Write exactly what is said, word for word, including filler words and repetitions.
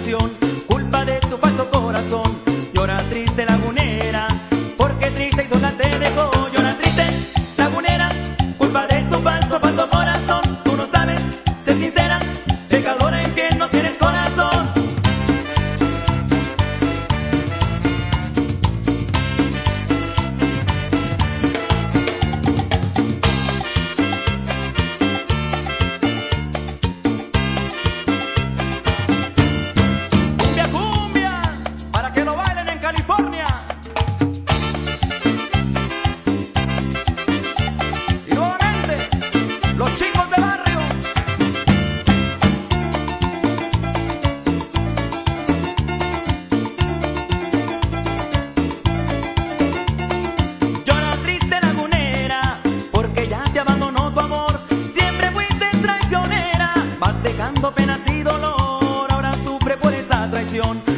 traición, culpa de tu falso corazón. Llora triste lagunera, porque triste y sola te dejó. Llora triste lagunera, culpa de tu falso, falso corazón. Tú no sabes ser sincera, pecadora infiel, no tienes corazón. Cumbia, cumbia, para que lo bailen en California. Y nuevamente, los chicos del barrio. Llora triste lagunera, porque ya te abandonó tu amor. Siempre fuiste traicionera, vas dejando penas y dolor. Ahora sufre por esa traición.